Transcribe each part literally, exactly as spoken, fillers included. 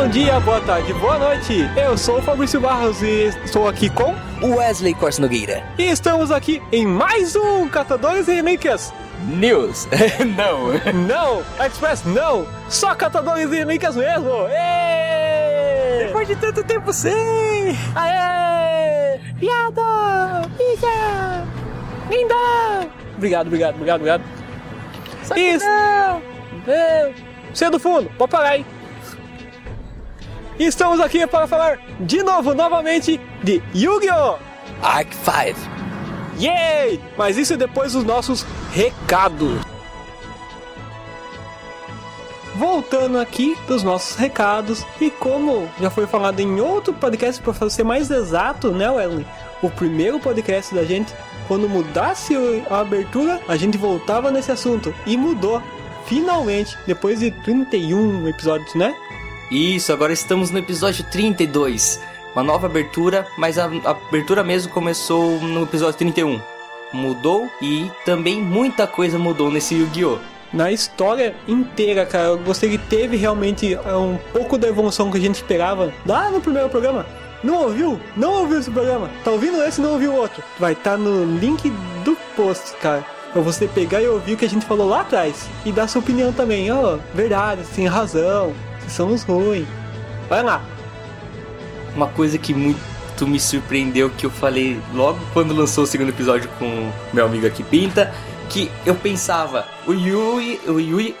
dia, boa tarde, boa noite. Eu sou o Fabrício Barros e estou aqui com o Wesley Corso Nogueira. E estamos aqui em mais um Catadores e Relíquias News. Não. Não, Express não. Só Catadores e Relíquias mesmo. Êêêê! Depois de tanto tempo sem. Aê! Piada! Pica! Linda! Obrigado, obrigado, obrigado, obrigado. Só que Isso. não. Não. Você é do fundo, pode parar aí. E estamos aqui para falar de novo, novamente, de Yu-Gi-Oh! Arc cinco. Yay! Mas isso depois dos nossos recados. Voltando aqui dos nossos recados, e como já foi falado em outro podcast, para ser mais exato, né, Wesley? O primeiro podcast da gente, quando mudasse a abertura, a gente voltava nesse assunto. E mudou, finalmente, depois de trinta e um episódios, né? Isso, agora estamos no episódio trinta e dois. Uma nova abertura, mas a, a abertura mesmo começou no episódio trinta e um. Mudou e também muita coisa mudou nesse Yu-Gi-Oh! Na história inteira, cara, eu gostei que teve realmente um pouco da evolução que a gente esperava lá no primeiro programa. Não ouviu? Não ouviu esse programa? Tá ouvindo esse e não ouviu o outro? Vai estar tá no link do post, cara, pra você pegar e ouvir o que a gente falou lá atrás. E dar sua opinião também. Ó, oh, verdade, você tem razão, vocês são os ruins. Vai lá. Uma coisa que muito me surpreendeu, que eu falei logo quando lançou o segundo episódio com meu amigo aqui Pinta, que eu pensava, o Yui, o Yui,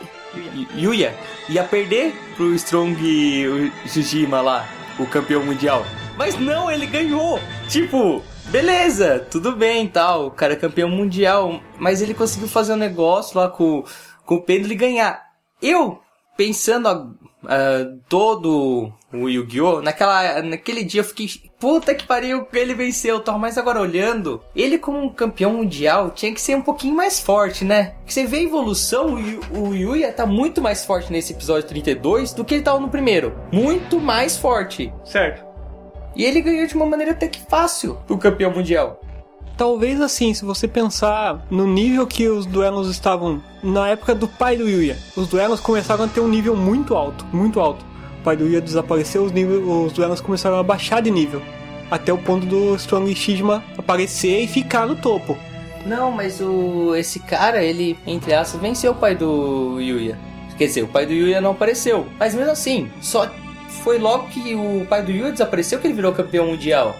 Yuya ia perder pro Strong o Jujima lá, o campeão mundial. Mas não, ele ganhou. Tipo, beleza, tudo bem e tal, o cara é campeão mundial, mas ele conseguiu fazer um negócio lá com, com o Pendle e ganhar. Eu, pensando uh, todo o Yu-Gi-Oh! Naquela, naquele dia eu fiquei, puta que pariu, ele venceu, tal. Mas agora olhando, ele como um campeão mundial tinha que ser um pouquinho mais forte, né? Porque você vê a evolução, o, o Yuya tá muito mais forte nesse episódio trinta e dois do que ele tava no primeiro. Muito mais forte. Certo. E ele ganhou de uma maneira até que fácil do campeão mundial. Talvez assim, se você pensar no nível que os duelos estavam na época do pai do Yuya, os duelos começaram a ter um nível muito alto, muito alto. O pai do Yuya desapareceu, os, níveis, os duelos começaram a baixar de nível, até o ponto do Strong Shijima aparecer e ficar no topo. Não, mas o esse cara, ele, entre aspas, venceu o pai do Yuya. Quer dizer, o pai do Yuya não apareceu, mas mesmo assim, só foi logo que o pai do Yuya desapareceu que ele virou campeão mundial.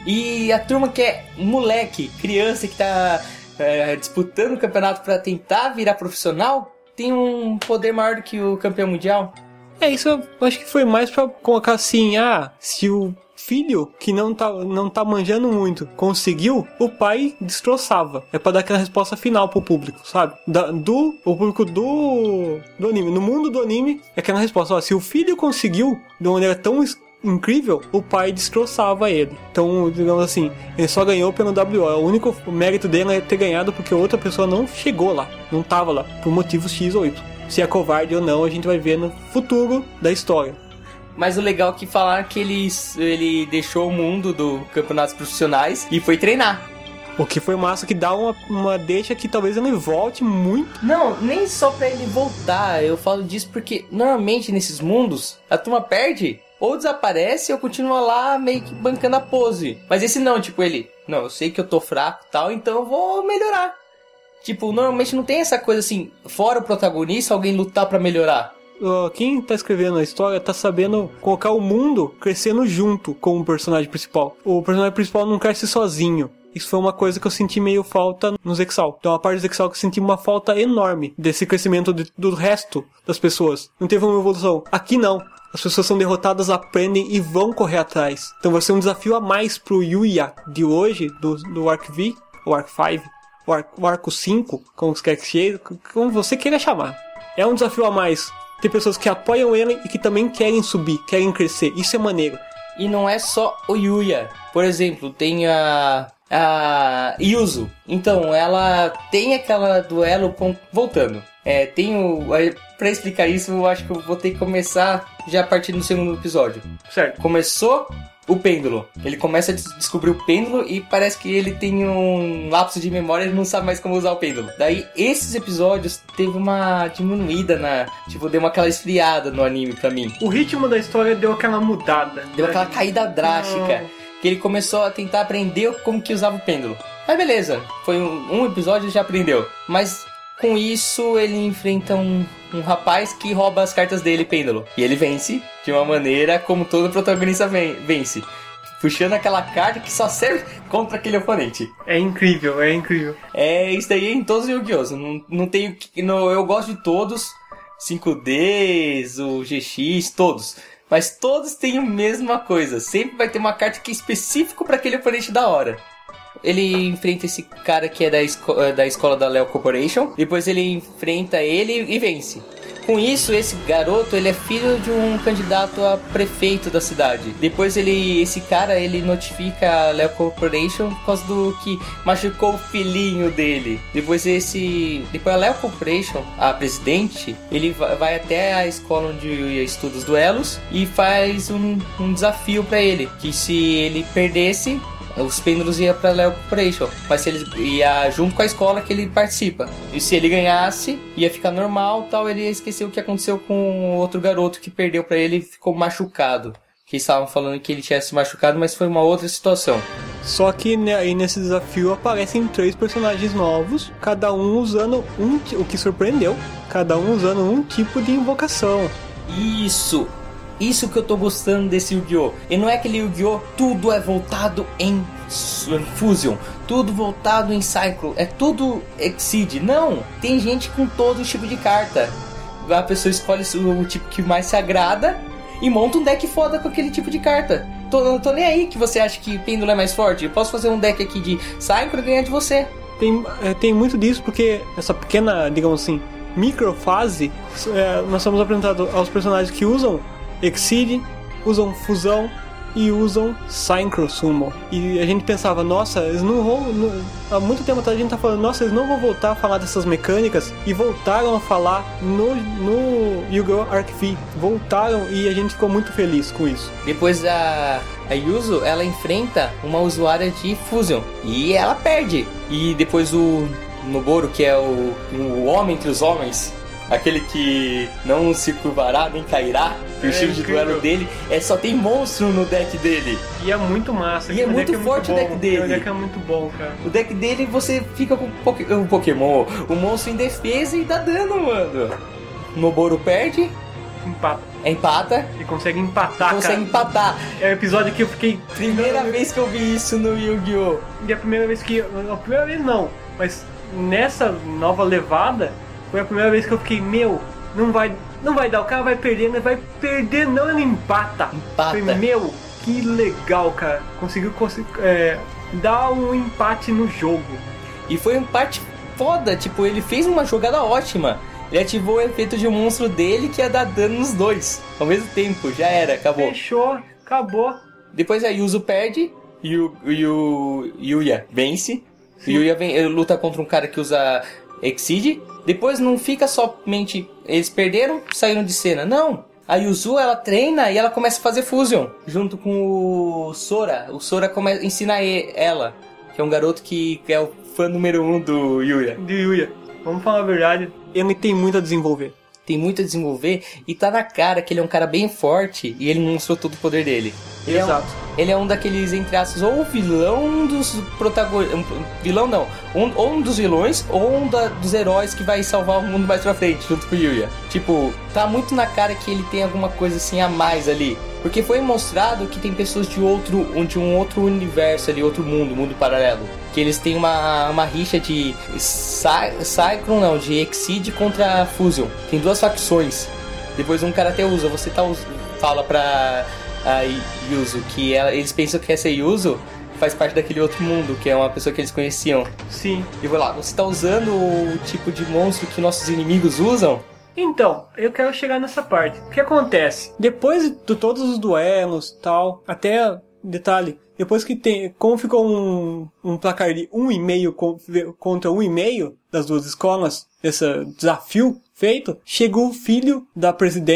E a turma que é moleque, criança que tá é, disputando o campeonato pra tentar virar profissional, tem um poder maior do que o campeão mundial. É, isso eu acho que foi mais pra colocar assim, ah, se o filho que não tá, não tá manjando muito conseguiu, o pai destroçava. É pra dar aquela resposta final pro público, sabe? Da, do, o público do, do anime. No mundo do anime, é aquela resposta, ó, se o filho conseguiu de uma maneira tão incrível, o pai destroçava ele. Então, digamos assim, ele só ganhou pelo W O. O único mérito dele é ter ganhado porque outra pessoa não chegou lá, não tava lá, por motivos X ou Y. Se é covarde ou não, a gente vai ver no futuro da história. Mas o legal é que falaram que ele, ele deixou o mundo do campeonatos profissionais e foi treinar. O que foi massa, que dá uma, uma deixa que talvez ele volte muito. Não, nem só pra ele voltar. Eu falo disso porque normalmente nesses mundos a turma perde, ou desaparece ou continua lá meio que bancando a pose. Mas esse não, tipo, ele, não, eu sei que eu tô fraco e tal, então eu vou melhorar. Tipo, normalmente não tem essa coisa assim, fora o protagonista, alguém lutar pra melhorar. Quem tá escrevendo a história tá sabendo colocar o mundo crescendo junto com o personagem principal. O personagem principal não cresce sozinho. Isso foi uma coisa que eu senti meio falta nos Exal. Então a parte dos Exal que eu senti uma falta enorme desse crescimento de, do resto das pessoas. Não teve uma evolução. Aqui não. As pessoas são derrotadas, aprendem e vão correr atrás. Então vai ser um desafio a mais pro Yuya de hoje, do, do Arc V, ou Arc cinco, o, Arc, o Arco cinco, como você, quer que seja, como você queira chamar. É um desafio a mais. Tem pessoas que apoiam ele e que também querem subir, querem crescer. Isso é maneiro. E não é só o Yuya. Por exemplo, tem a... a Yuzu. Então, ela tem aquela duelo com... Voltando. É, tem o... Pra explicar isso, eu acho que eu vou ter que começar já a partir do segundo episódio. Certo. Começou o pêndulo. Ele começa a des- descobrir o pêndulo e parece que ele tem um lapso de memória e ele não sabe mais como usar o pêndulo. Daí, esses episódios teve uma diminuída na... Tipo, deu uma aquela esfriada no anime pra mim. O ritmo da história deu aquela mudada. Deu aquela caída drástica. Não. Que ele começou a tentar aprender como que usava o pêndulo. Mas beleza, foi um, um episódio e já aprendeu. Mas com isso ele enfrenta um, um rapaz que rouba as cartas dele, pêndulo. E ele vence de uma maneira como todo protagonista ven- vence. Puxando aquela carta que só serve contra aquele oponente. É incrível, é incrível. É isso daí em todos os Yu-Gi-Oh! Não, não tenho, não, eu gosto de todos. cinco Ds, o G X, todos. Mas todos têm a mesma coisa. Sempre vai ter uma carta que é específico para aquele oponente da hora. Ele enfrenta esse cara que é da, esco- da escola da Leo Corporation. Depois ele enfrenta ele e vence. Com isso, esse garoto, ele é filho de um candidato a prefeito da cidade. Depois ele, esse cara, ele notifica a Leo Corporation por causa do que machucou o filhinho dele. Depois esse, depois a Leo Corporation, a presidente, ele va- vai até a escola onde estuda os duelos e faz um, um desafio pra ele, que se ele perdesse, os pêndulos iam pra Leo Corporation, mas se ele ia junto com a escola que ele participa. E se ele ganhasse, ia ficar normal, tal, ele ia esquecer o que aconteceu com o outro garoto que perdeu pra ele e ficou machucado. Que estavam falando que ele tinha se machucado, mas foi uma outra situação. Só que né, aí nesse desafio aparecem três personagens novos, cada um usando um, ti- o que surpreendeu, cada um usando um tipo de invocação. Isso! Isso que eu tô gostando desse Yu-Gi-Oh! E não é aquele Yu-Gi-Oh! Tudo é voltado em Fusion, tudo voltado em Cycle, é tudo Exceed. Não! Tem gente com todo tipo de carta. A pessoa escolhe o tipo que mais se agrada e monta um deck foda com aquele tipo de carta. Tô, não tô nem aí que você acha que pêndulo é mais forte. Eu posso fazer um deck aqui de Cycle e ganhar de você. Tem, é, tem muito disso porque essa pequena, digamos assim, microfase, é, nós somos apresentados aos personagens que usam Exceed, usam Fusão e usam Synchro Summon. E a gente pensava, nossa, eles não vão... Não, há muito tempo atrás a gente tá falando, nossa, eles não vão voltar a falar dessas mecânicas. E voltaram a falar no, no Yu-Gi-Oh! Arc-V. Voltaram e a gente ficou muito feliz com isso. Depois a, a Yuzu, ela enfrenta uma usuária de Fusion e ela perde. E depois o Noboro, que é o, o homem entre os homens, aquele que não se curvará nem cairá, que É o estilo de incrível. duelo dele é só tem monstro no deck dele. E é muito massa. E é o muito deck forte o muito deck bom. dele. O deck é muito bom, cara. O deck dele você fica com o poké- o Pokémon, o monstro em defesa e dá dano, mano. Noboro perde, Empata. empata, E consegue empatar, consegue cara. empatar. É o episódio que eu fiquei... Primeira vez que eu vi isso no Yu-Gi-Oh! E a primeira vez que... A primeira vez não. Mas nessa nova levada, foi a primeira vez que eu fiquei, meu, não vai... Não vai dar, o cara vai perder, não vai perder não, ele empata. Empata. Falei, meu, que legal, cara. Conseguiu consi- é, dar um empate no jogo. E foi um parte foda, tipo, ele fez uma jogada ótima. Ele ativou o efeito de monstro dele que ia dar dano nos dois. Ao mesmo tempo, já era, acabou. Fechou, acabou. Depois a Yuzu perde e o, e o Yuya vence. O Yuya vem, ele luta contra um cara que usa Exceed. Depois não fica somente eles perderam, saíram de cena. Não, a Yuzu ela treina e ela começa a fazer Fusion junto com o Sora. O Sora come, ensina e- ela, que é um garoto que, que é o fã número um do Yuya. De Yuya, vamos falar a verdade, ele tem muito a desenvolver. Tem muito a desenvolver e tá na cara que ele é um cara bem forte e ele não mostrou todo o poder dele. Ele Exato. É um, ele é um daqueles, entre aspas, ou vilão dos protagonistas. Vilão não. Um, ou um dos vilões, ou um da, dos heróis que vai salvar o mundo mais pra frente, junto com o Yuya. Tipo, tá muito na cara que ele tem alguma coisa assim a mais ali. Porque foi mostrado que tem pessoas de outro, de um outro universo ali, outro mundo, mundo paralelo. Que eles têm uma, uma rixa de Cy- Cyclone, não, de Exceed contra Fusion. Tem duas facções. Depois um cara até usa, você tá us- fala pra a Yuzu que ela, eles pensam que essa Yuzu faz parte daquele outro mundo, que é uma pessoa que eles conheciam. Sim. E vou lá, você tá usando o tipo de monstro que nossos inimigos usam? Então, eu quero chegar nessa parte. O que acontece? Depois de todos os duelos e tal, até, detalhe, depois que tem, como ficou um, um placar de um e meio contra um e meio das duas escolas, esse desafio feito, chegou o filho da presidente,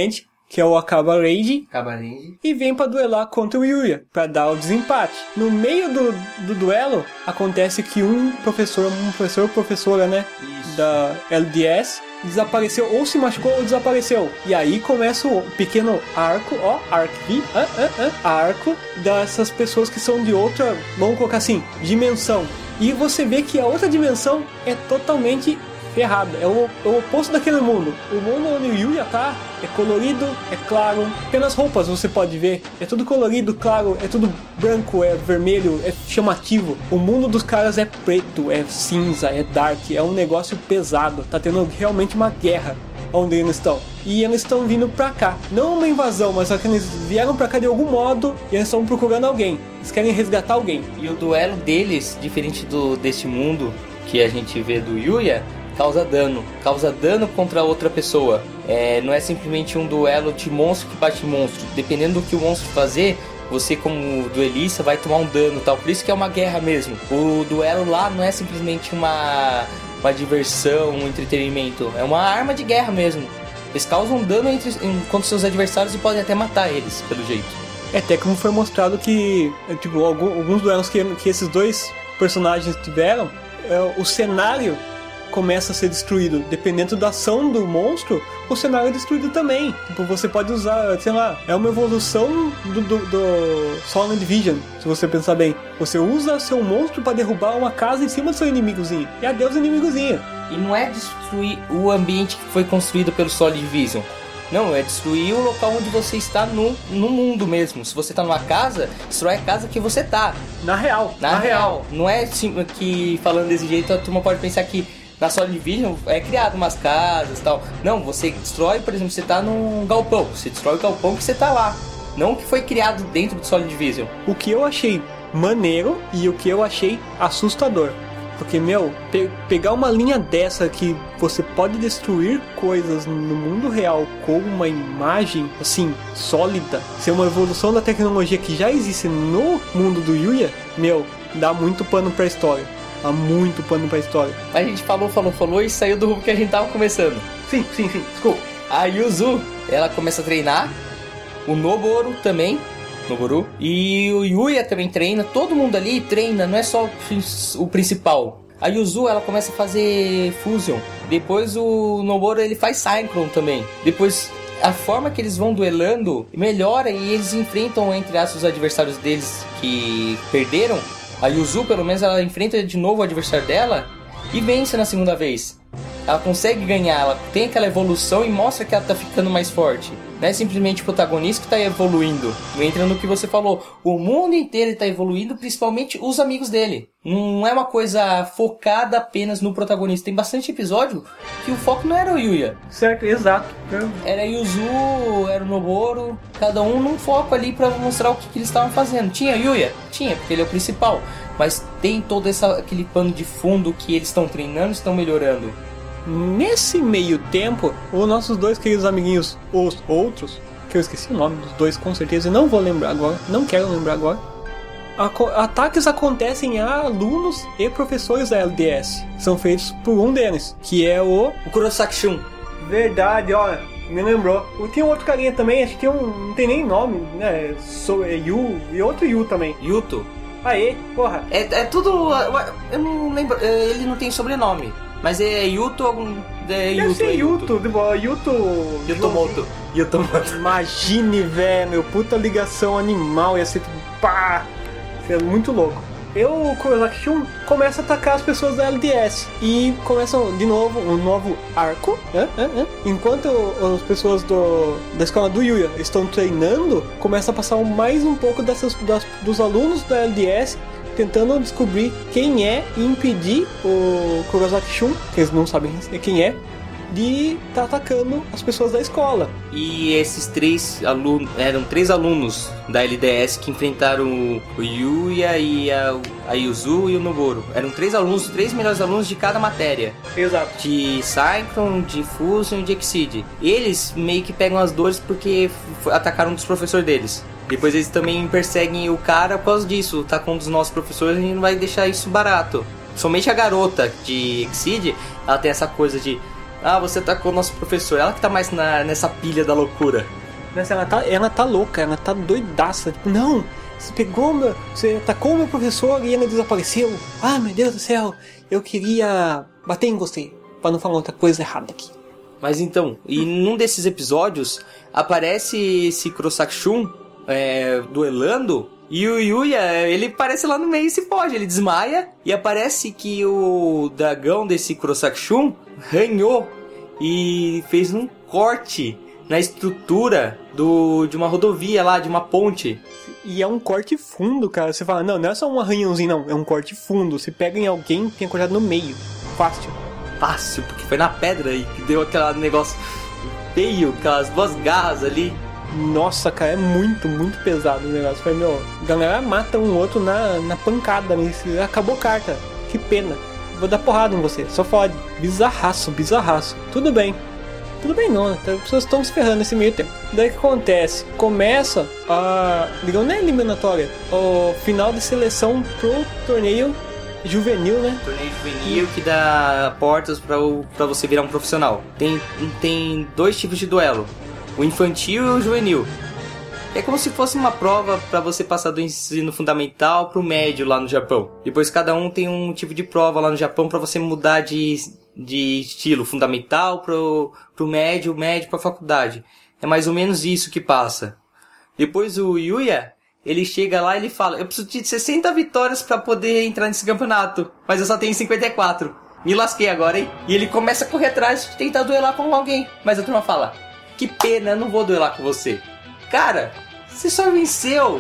que é o Akaba Rage, Cabarinde. e vem pra duelar contra o Yuya, pra dar o desempate. No meio do, do duelo, acontece que um professor, um professor, professora, né, Isso. da L D S, desapareceu, ou se machucou ou desapareceu. E aí começa o pequeno arco, ó, arco, ah, ah, ah, arco dessas pessoas que são de outra, vamos colocar assim, dimensão. E você vê que a outra dimensão é totalmente ferrada, é o, é o oposto daquele mundo. O mundo onde o Yuya tá é colorido, é claro, apenas roupas você pode ver, é tudo colorido, claro, é tudo branco, é vermelho, é chamativo. O mundo dos caras é preto, é cinza, é dark, é um negócio pesado, tá tendo realmente uma guerra onde eles estão. E eles estão vindo pra cá, não uma invasão, mas só que eles vieram pra cá de algum modo e eles estão procurando alguém, eles querem resgatar alguém. E o duelo deles, diferente do deste mundo que a gente vê do Yuya, causa dano, causa dano contra outra pessoa. É, não é simplesmente um duelo de monstro que bate monstro. Dependendo do que o monstro fazer, você como duelista vai tomar um dano, tal. Por isso que é uma guerra mesmo. O duelo lá não é simplesmente uma, uma diversão, um entretenimento. É uma arma de guerra mesmo. Eles causam dano entre, contra seus adversários e podem até matar eles, pelo jeito. É até como foi mostrado que, tipo, alguns duelos que, que esses dois personagens tiveram, é, o cenário começa a ser destruído. Dependendo da ação do monstro, o cenário é destruído também. Tipo, você pode usar, sei lá, é uma evolução do, do, do Solid Vision, se você pensar bem. Você usa seu monstro para derrubar uma casa em cima do seu inimigozinho. E adeus inimigozinho. E não é destruir o ambiente que foi construído pelo Solid Vision. Não, é destruir o local onde você está no, no mundo mesmo. Se você está numa casa, destrói a casa que você tá. Na real. Na, na real. real. Não é que, falando desse jeito, a turma pode pensar que na Solid Vision é criado umas casas e tal. Não, você destrói, por exemplo, você tá num galpão. Você destrói o galpão que você tá lá. Não que foi criado dentro do Solid Vision. O que eu achei maneiro e o que eu achei assustador. Porque, meu, pe- pegar uma linha dessa que você pode destruir coisas no mundo real com uma imagem, assim, sólida, ser uma evolução da tecnologia que já existe no mundo do Yuya, meu, dá muito pano pra história. Dá muito pano pra história. A gente falou, falou, falou e saiu do rumo que a gente tava começando. Sim, sim, sim, desculpa. A Yuzu, ela começa a treinar. O Noboru também. Noboru. E o Yuya também treina. Todo mundo ali treina, não é só o principal. A Yuzu, ela começa a fazer Fusion. Depois o Noboru, ele faz Synchron também. Depois a forma que eles vão duelando melhora e eles enfrentam, entre aspas, os adversários deles que perderam. A Yuzu, pelo menos, ela enfrenta de novo o adversário dela e vence na segunda vez. Ela consegue ganhar, ela tem aquela evolução e mostra que ela tá ficando mais forte. Não é simplesmente o protagonista que tá evoluindo. Entra no que você falou. O mundo inteiro tá evoluindo, principalmente os amigos dele. Não é uma coisa focada apenas no protagonista. Tem bastante episódio que o foco não era o Yuya. Certo, exato. Era Yuzu, era o Noboru. Cada um num foco ali pra mostrar o que, que eles estavam fazendo. Tinha Yuya? Tinha, porque ele é o principal. Mas tem todo essa, aquele pano de fundo que eles estão treinando e estão melhorando. Nesse meio tempo, os nossos dois queridos amiguinhos, os outros, que eu esqueci o nome dos dois com certeza e não vou lembrar agora, não quero lembrar agora. Ataques acontecem a alunos e professores da L D S. São feitos por um deles, que é o... O Kurosaki Shun. Verdade, olha, me lembrou. Tem um outro carinha também, acho que tem um, não tem nem nome, né? So, é Yu, e outro Yu também. Yuto. Aê, porra. É, é tudo... Eu não lembro, ele não tem sobrenome. Mas é Yuto algum... É Deve Yuto, ser é Yuto, Yuto... Yuto... Yutomoto. Yutomoto. Imagine, velho, puta ligação animal, ia ser tipo, pá, ia ser muito louco. Eu, o Kurosaki Shun começa a atacar as pessoas da L D S e começam de novo um novo arco, né? Enquanto as pessoas do, da escola do Yuya estão treinando, começa a passar mais um pouco dessas, das, dos alunos da L D S tentando descobrir quem é e impedir o Kurosaki Shun, que eles não sabem quem é, de estar tá atacando as pessoas da escola. E esses três alunos, eram três alunos da L D S que enfrentaram o Yuya e a, a Yuzu e o Noboru. Eram três alunos, três melhores alunos de cada matéria. Exato. De Synchron, de Fusion e de Exceed. Eles meio que pegam as dores porque atacaram um dos professores deles. Depois eles também perseguem o cara por causa disso. Tá com um dos nossos professores e não vai deixar isso barato. Somente a garota de Exceed, ela tem essa coisa de... Ah, você atacou o nosso professor. Ela que tá mais na, nessa pilha da loucura. Nossa, ela tá, ela tá louca, ela tá doidaça. Tipo, não, você pegou meu... Você atacou meu professor e ele desapareceu. Ah, meu Deus do céu, eu queria bater em você, pra não falar outra coisa errada aqui. Mas então, e num desses episódios, aparece esse Kurosaki-shun é, duelando, e o Yuya, ele aparece lá no meio e se foge, ele desmaia, e aparece que o dragão desse Kurosaki-shun ranhou e fez um corte na estrutura do, de uma rodovia lá, de uma ponte. E é um corte fundo, cara. Você fala, não, não é só um arranhãozinho, não. É um corte fundo. Se pega em alguém, tem cortado no meio. Fácil. Fácil, porque foi na pedra aí que deu aquele negócio feio, aquelas duas garras ali. Nossa, cara, é muito, muito pesado o negócio. Foi, meu, a galera mata um outro na, na pancada. Nesse... Acabou a carta. Que pena. Vou dar porrada em você. Só fode. Bizarraço, bizarraço. Tudo bem. Tudo bem não, as pessoas estão se ferrando nesse meio tempo. Daí o que acontece? Começa a... Digamos, não é eliminatória. O final de seleção pro torneio juvenil, né? Torneio juvenil que dá portas pra, o, pra você virar um profissional. Tem, tem dois tipos de duelo. O infantil e o juvenil. É como se fosse uma prova pra você passar do ensino fundamental pro médio lá no Japão. Depois cada um tem um tipo de prova lá no Japão pra você mudar de... de estilo fundamental pro, pro médio, médio pra faculdade. É mais ou menos isso que passa. Depois o Yuya, ele chega lá e ele fala, eu preciso de sessenta vitórias pra poder entrar nesse campeonato, mas eu só tenho cinquenta e quatro. Me lasquei agora, hein? E ele começa a correr atrás de tentar duelar com alguém. Mas a turma fala, que pena, eu não vou duelar com você. Cara, você só venceu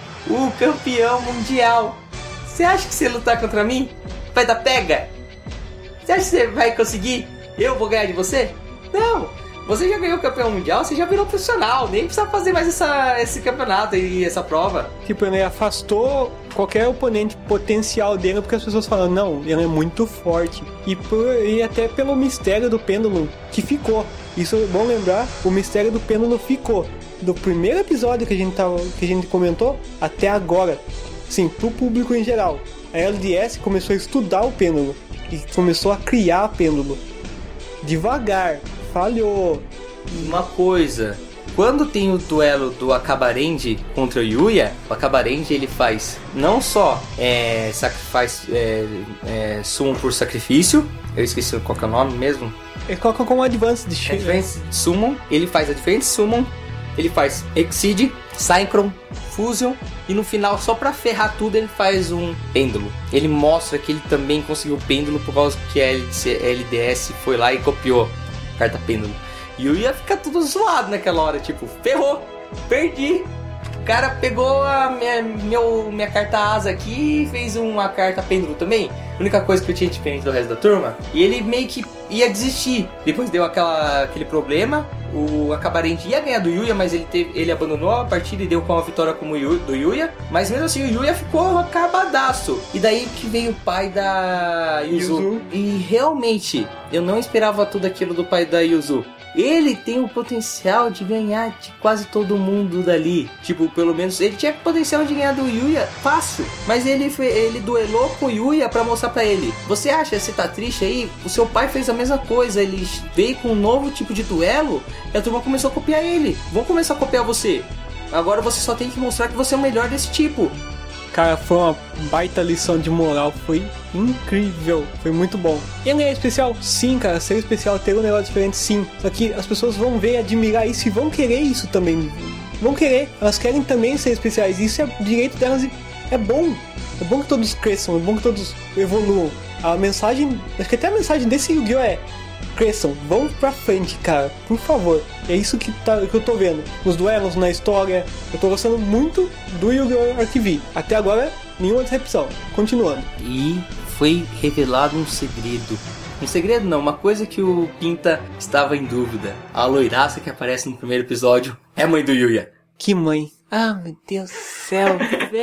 o campeão mundial. Você acha que se lutar contra mim, vai dar pega? Você acha que você vai conseguir? Eu vou ganhar de você? Não! Você já ganhou o campeão mundial, você já virou profissional. Nem precisa fazer mais essa, esse campeonato e essa prova. Tipo, ele afastou qualquer oponente potencial dele, porque as pessoas falam, não, ele é muito forte. E, por, e até pelo mistério do pêndulo que ficou. Isso é bom lembrar, o mistério do pêndulo ficou. Do primeiro episódio que a gente, tava, que a gente comentou, até agora. Sim, pro público em geral. A L D S começou a estudar o pêndulo. E começou a criar pêndulo. Devagar, falhou. Uma coisa, quando tem o duelo do Akabarenji contra o Yuya, o Akabarenji ele faz não só é, faz é, é, summon por sacrifício, eu esqueci qual que é o nome mesmo. Ele coloca como Advanced Advanced Summon, ele faz Advanced Summon, ele faz Exceed, Synchron, Fusion e no final, só pra ferrar tudo, ele faz um pêndulo. Ele mostra que ele também conseguiu o pêndulo por causa que a L D S foi lá e copiou a carta pêndulo. E eu ia ficar tudo zoado naquela hora, tipo, ferrou, perdi. O cara pegou a minha, meu, minha carta asa aqui e fez uma carta pêndulo também. A única coisa que eu tinha diferente do resto da turma. E ele meio que ia desistir. Depois deu aquela, aquele problema. O Akabarenji ia ganhar do Yuya, mas ele, teve, ele abandonou a partida e deu com a vitória como Yu, do Yuya. Mas mesmo assim o Yuya ficou acabadaço. E daí que veio o pai da Yuzu. Yuzu. E realmente, eu não esperava tudo aquilo do pai da Yuzu. Ele tem o potencial de ganhar de quase todo mundo dali. Tipo, pelo menos ele tinha o potencial de ganhar do Yuya fácil. Mas ele, foi, ele duelou com o Yuya pra mostrar pra ele. Você acha, você tá triste aí? O seu pai fez a mesma coisa. Ele veio com um novo tipo de duelo e a turma começou a copiar ele. Vão começar a copiar você. Agora você só tem que mostrar que você é o melhor desse tipo. Cara, foi uma baita lição de moral, foi incrível, foi muito bom. E ele é especial? Sim, cara, ser especial, ter um negócio diferente, sim. Só que as pessoas vão ver, admirar isso e vão querer isso também. Vão querer, elas querem também ser especiais, isso é direito delas e é bom. É bom que todos cresçam, é bom que todos evoluam. A mensagem, acho que até a mensagem desse Yu-Gi-Oh! É: cresçam, vão pra frente, cara, por favor. É isso que, tá, que eu tô vendo nos duelos, na história. Eu tô gostando muito do Yu-Gi-Oh! Arquivi. Até agora, nenhuma decepção. Continuando. E foi revelado um segredo. Um segredo não, uma coisa que o Pinta estava em dúvida. A loiraça que aparece no primeiro episódio é a mãe do Yuya. Que mãe? Ah, meu Deus do céu,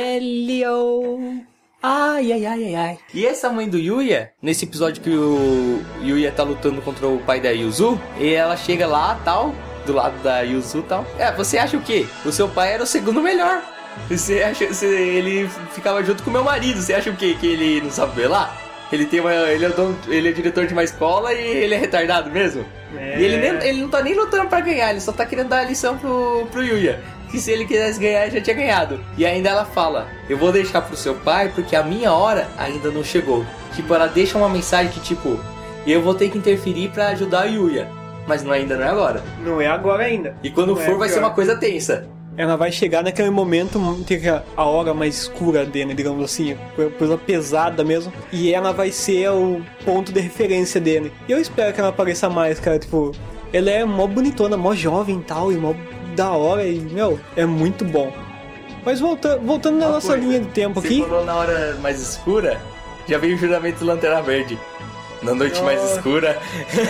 velho. Ai, ai, ai, ai, ai. E essa mãe do Yuya, nesse episódio que o Yuya tá lutando contra o pai da Yuzu, e ela chega lá, tal, do lado da Yuzu, tal. É, você acha o quê? O seu pai era o segundo melhor. Você acha, você, ele ficava junto com o meu marido. Você acha o quê? Que ele não sabe duelar? Ele tem uma, ele é, dono, ele é diretor de uma escola e ele é retardado mesmo? É. E ele, nem, ele não tá nem lutando pra ganhar, ele só tá querendo dar a lição pro, pro Yuya. Que se ele quisesse ganhar, ele já tinha ganhado. E ainda ela fala, eu vou deixar pro seu pai porque a minha hora ainda não chegou. Tipo, ela deixa uma mensagem que tipo, eu vou ter que interferir pra ajudar o Yuya. Mas não, ainda não é agora. Não é agora ainda. E quando não for é vai ser uma coisa tensa. Ela vai chegar naquele momento, a hora mais escura dele, digamos assim, coisa pesada mesmo, e ela vai ser o ponto de referência dele. E eu espero que ela apareça mais, cara, tipo, ela é mó bonitona, mó jovem e tal, e mó da hora, e, meu, é muito bom. Mas volta, voltando na uma nossa coisa, linha de tempo você aqui... Você falou na hora mais escura, já veio o juramento do Lanterna Verde. Na noite nossa. mais escura.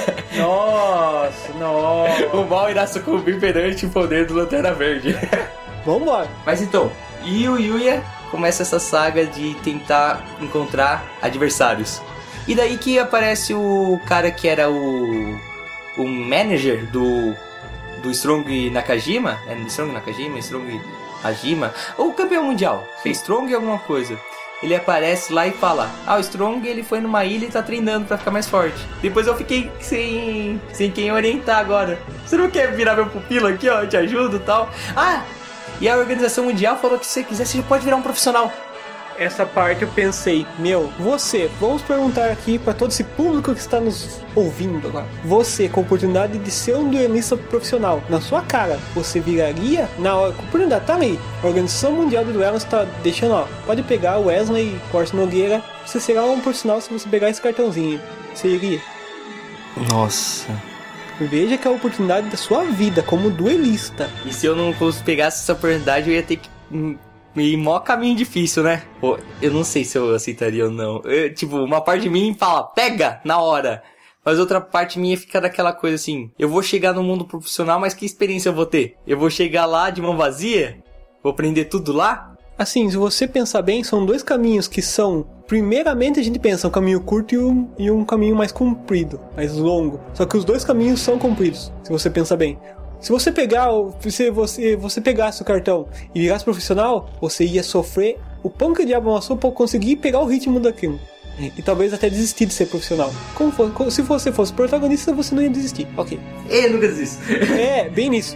Nossa, nossa. O mal irá sucumbir perante o poder do Lanterna Verde. Vambora. Mas então, e o Yuya começa essa saga de tentar encontrar adversários. E daí que aparece o cara que era o o manager do do Strong Nakajima. É Strong Nakajima? Strong Hajima? Ou o campeão mundial. É Strong alguma coisa. Ele aparece lá e fala, ah, o Strong ele foi numa ilha e tá treinando pra ficar mais forte. Depois eu fiquei sem, sem quem orientar agora. Você não quer virar meu pupilo aqui, ó? Eu te ajudo e tal. Ah, e a Organização Mundial falou que se você quiser, você pode virar um profissional. Essa parte eu pensei, meu, você, vamos perguntar aqui pra todo esse público que está nos ouvindo agora. Você, com a oportunidade de ser um duelista profissional, na sua cara, você viraria na hora, com a oportunidade, tá aí, a Organização Mundial de Duelos está deixando, ó, pode pegar o Wesley Corte Nogueira, você será um profissional se você pegar esse cartãozinho, você iria? Nossa... Veja que é a oportunidade da sua vida como duelista. E se eu não pegasse essa oportunidade, eu ia ter que... E mó caminho difícil, né? Pô, eu não sei se eu aceitaria ou não. Eu, tipo, uma parte de mim fala, pega na hora. Mas outra parte minha fica daquela coisa assim, eu vou chegar no mundo profissional, mas que experiência eu vou ter? Eu vou chegar lá de mão vazia? Vou aprender tudo lá? Assim, se você pensar bem, são dois caminhos que são... Primeiramente a gente pensa um caminho curto e um, e um caminho mais comprido, mais longo. Só que os dois caminhos são compridos, se você pensar bem. Se você pegar, se você, você pegasse o cartão e virasse profissional, você ia sofrer o pão que o diabo amassou para conseguir pegar o ritmo daquilo. E talvez até desistir de ser profissional. Como for, se você fosse protagonista, você não ia desistir. Ok. Eu nunca desisto. É, bem nisso.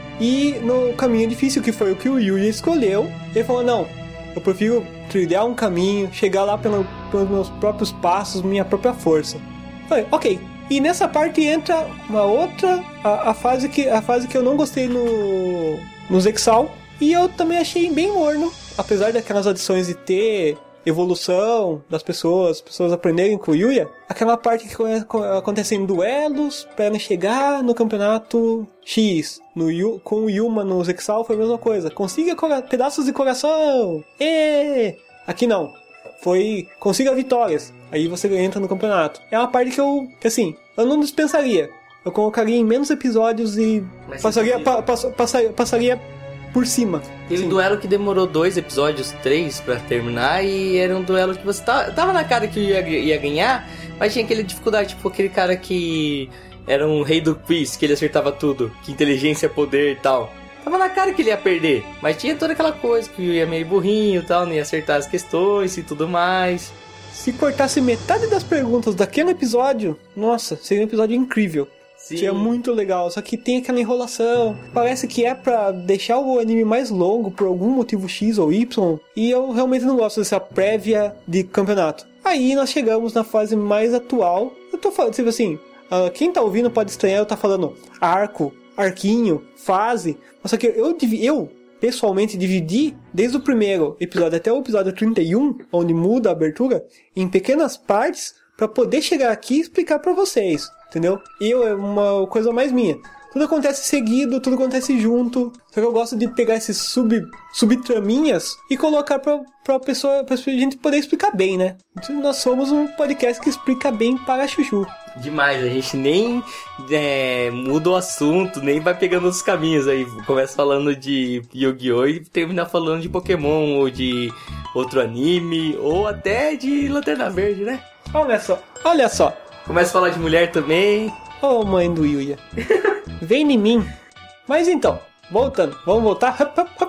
E no caminho difícil, que foi o que o Yuya escolheu, ele falou, não, eu prefiro trilhar um caminho, chegar lá pelo, pelos meus próprios passos, minha própria força. Falei, ok. E nessa parte entra uma outra, a, a, fase, que, a fase que eu não gostei no, no Zexal. E eu também achei bem morno, apesar daquelas adições de ter evolução das pessoas, as pessoas aprenderem com o Yuya. Aquela parte que acontece em duelos para chegar no campeonato X. No Yu, com o Yuma no Zexal foi a mesma coisa. Consiga cora- pedaços de coração! E aqui não. Foi consiga vitórias. Aí você entra no campeonato. É uma parte que eu, que assim, eu não dispensaria. Eu colocaria em menos episódios e passaria, pa, pass, passaria, passaria por cima. Teve um duelo que demorou dois episódios, três pra terminar, e era um duelo que você tava, tava na cara que ia, ia ganhar, mas tinha aquela dificuldade, tipo aquele cara que era um rei do quiz, que ele acertava tudo, que inteligência é poder e tal. Tava na cara que ele ia perder, mas tinha toda aquela coisa que ia meio burrinho e tal, não ia acertar as questões e tudo mais. Se cortasse metade das perguntas daquele episódio, nossa, seria um episódio incrível. Sim. Que é muito legal, só que tem aquela enrolação. Parece que é pra deixar o anime mais longo por algum motivo X ou Y. E eu realmente não gosto dessa prévia de campeonato. Aí nós chegamos na fase mais atual. Eu tô falando, tipo assim, uh, quem tá ouvindo pode estranhar eu tá falando arco, arquinho, fase. Só que eu, eu pessoalmente dividi desde o primeiro episódio até o episódio trinta e um, onde muda a abertura, em pequenas partes pra poder chegar aqui e explicar pra vocês. Entendeu? E eu, é uma coisa mais minha. Tudo acontece seguido, tudo acontece junto. Só que eu gosto de pegar esses sub, subtraminhas e colocar pra, pra pessoa, pra gente poder explicar bem, né? Então, nós somos um podcast que explica bem para a Chuchu. Demais, a gente nem é, muda o assunto, nem vai pegando os caminhos aí. Começa falando de Yu-Gi-Oh! E termina falando de Pokémon, ou de outro anime, ou até de Lanterna Verde, né? Olha só, olha só. Começa a falar de mulher também. Oh, mãe do Yuya. Vem em mim. Mas então, voltando. Vamos voltar.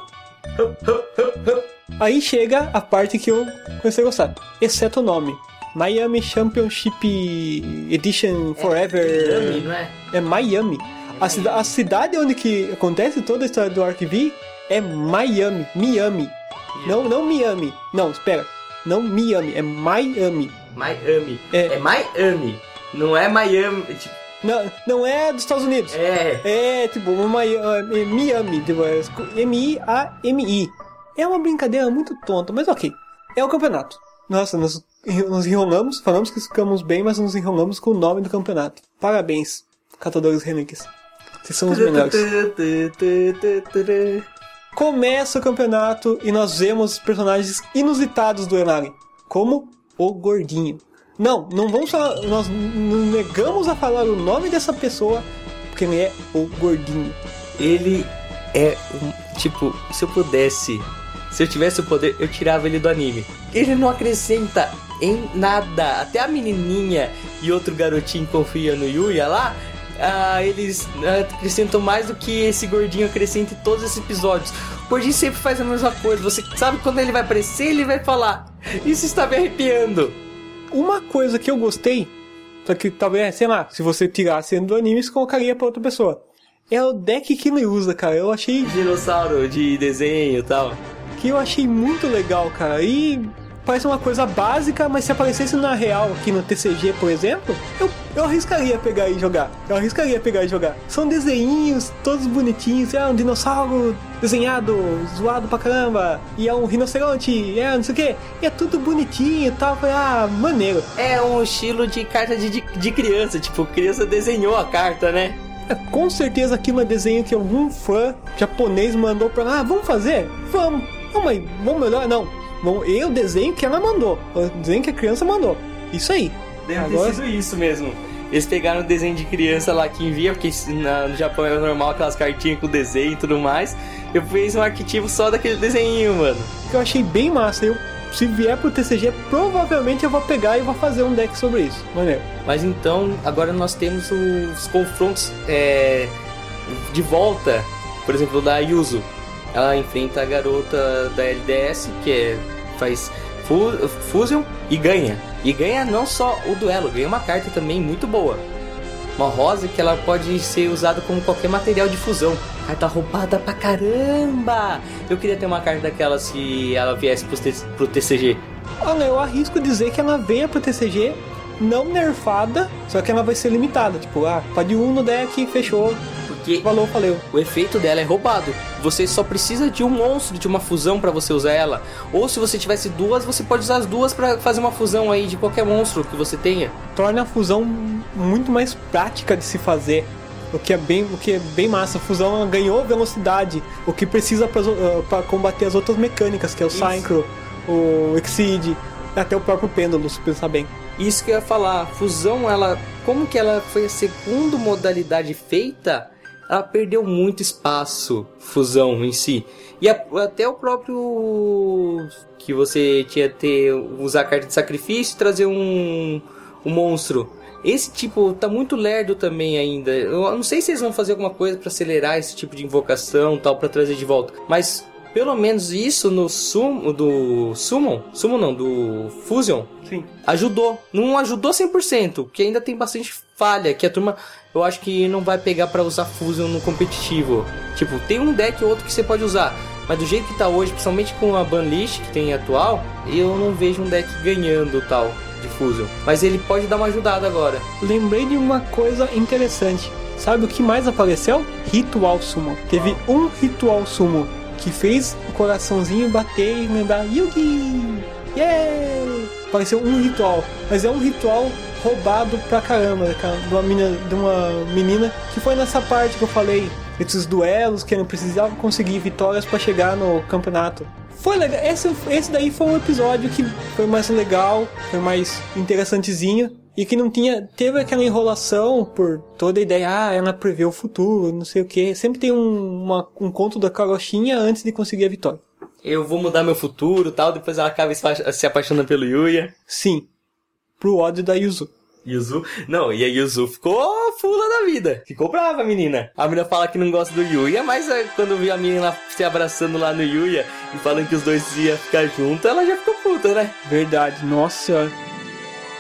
Aí chega a parte que eu comecei a gostar. Exceto o nome. Miami Championship Edition Forever. É Miami, não é? É Miami. A, cida- a cidade onde que acontece toda a história do Arc V é Miami. Miami. Não, não Miami. Não, espera. Não Miami, é Miami. Miami. É. É Miami. Não é Miami. Tipo, Não, não é dos Estados Unidos. é. É, tipo, uma, é Miami. Tipo, é M I A M I. É uma brincadeira muito tonta, mas ok. É o campeonato. Nossa, nós nos enrolamos, falamos que ficamos bem, mas nos enrolamos com o nome do campeonato. Parabéns, catadores relíquias. Vocês são os melhores. Começa o campeonato e nós vemos personagens inusitados do Enari, como o Gordinho. Não, não vamos falar, nós n- negamos a falar o nome dessa pessoa, porque ele é o Gordinho. Ele é um. Tipo, se eu pudesse. Se eu tivesse o poder, eu tirava ele do anime. Ele não acrescenta em nada. Até a menininha e outro garotinho confia no Yuya lá. Ah, eles ah, acrescentam mais do que esse gordinho acrescenta em todos esses episódios. O gordinho sempre faz a mesma coisa. Você sabe quando ele vai aparecer, ele vai falar: isso está me arrepiando. Uma coisa que eu gostei, só que talvez, sei lá, se você tirasse ele do anime, você colocaria pra outra pessoa. É o deck que ele usa, cara. Eu achei Dinossauro de desenho e tal. que eu achei muito legal, cara. E parece uma coisa básica, mas se aparecesse na real aqui no T C G, por exemplo, eu, eu arriscaria pegar e jogar. Eu arriscaria pegar e jogar. São desenhinhos todos bonitinhos. É um dinossauro desenhado, zoado pra caramba. E é um rinoceronte, é não sei o que. E é tudo bonitinho e tal. Foi, ah, maneiro. É um estilo de carta de, de, de criança. Tipo, criança desenhou a carta, né? É, com certeza aquilo é desenho que algum fã japonês mandou pra lá. Ah, vamos fazer? Vamos. Não, mas vamos melhor? Não. Bom, eu desenho que ela mandou. O desenho que a criança mandou. Isso aí. Deve Agora- ter sido isso mesmo. Eles pegaram o desenho de criança lá que envia, porque na- no Japão era normal aquelas cartinhas com desenho e tudo mais. Eu fiz um arquivo só daquele desenho, mano. Que eu achei bem massa. Eu, se vier pro T C G, provavelmente eu vou pegar e vou fazer um deck sobre isso. Maneiro. Mas então, agora nós temos os confrontos é, de volta. Por exemplo, da Yuzu. Ela enfrenta a garota da L D S, que é, faz fu- Fusion, e ganha. E ganha não só o duelo, ganha uma carta também muito boa. Uma rosa que ela pode ser usada como qualquer material de fusão. Carta roubada pra caramba! Eu queria ter uma carta daquela se ela viesse pro, T- pro T C G. Olha, eu arrisco dizer que ela venha pro T C G não nerfada, só que ela vai ser limitada. Tipo, ah, pode um no deck, fechou. Porque Valeu, valeu. o efeito dela é roubado. Você só precisa de um monstro, de uma fusão pra você usar ela. Ou se você tivesse duas, você pode usar as duas pra fazer uma fusão aí de qualquer monstro que você tenha. Torna a fusão muito mais prática de se fazer. O que é bem, o que é bem massa. A fusão ela ganhou velocidade. O que precisa pra, uh, pra combater as outras mecânicas, que é o Isso. Synchro, o Exceed, até o próprio Pêndulo, se pensar bem. Isso que eu ia falar, a fusão, ela, como que ela foi a segunda modalidade feita, ela perdeu muito espaço, fusão em si. E a- até o próprio que você tinha que ter, usar a carta de sacrifício e trazer um, um monstro. Esse tipo tá muito lerdo também ainda. Eu não sei se eles vão fazer alguma coisa pra acelerar esse tipo de invocação, tal, pra trazer de volta. Mas pelo menos isso no sum, do Summon, Summon não, do Fusion, Sim. ajudou. Não ajudou cem por cento, porque ainda tem bastante falha, que a turma, eu acho que não vai pegar pra usar Fusion no competitivo. Tipo, tem um deck ou outro que você pode usar, mas do jeito que tá hoje, principalmente com a banlist que tem atual, eu não vejo um deck ganhando tal de Fusion. Mas ele pode dar uma ajudada agora. Lembrei de uma coisa interessante. Sabe o que mais apareceu? Ritual Summon. Teve um Ritual Summon que fez o coraçãozinho bater e lembrar Yugi! Yeah! Apareceu um ritual, mas é um ritual roubado pra caramba, cara, de uma menina, de uma menina que foi nessa parte que eu falei, esses duelos que não precisava conseguir vitórias pra chegar no campeonato. Foi legal, esse, esse daí foi um episódio que foi mais legal, foi mais interessantezinho. E que não tinha, teve aquela enrolação por toda a ideia, ah, ela prevê o futuro, não sei o que. Sempre tem um, uma, um conto da carochinha antes de conseguir a vitória. Eu vou mudar meu futuro e tal, depois ela acaba se apaixonando pelo Yuya. Sim, pro ódio da Yuzu. Yuzu, não, e a Yuzu ficou fula da vida. Ficou brava, a menina. A menina fala que não gosta do Yuya, mas é, quando viu a menina se abraçando lá no Yuya e falando que os dois iam ficar juntos, ela já ficou puta, né? Verdade, nossa senhora.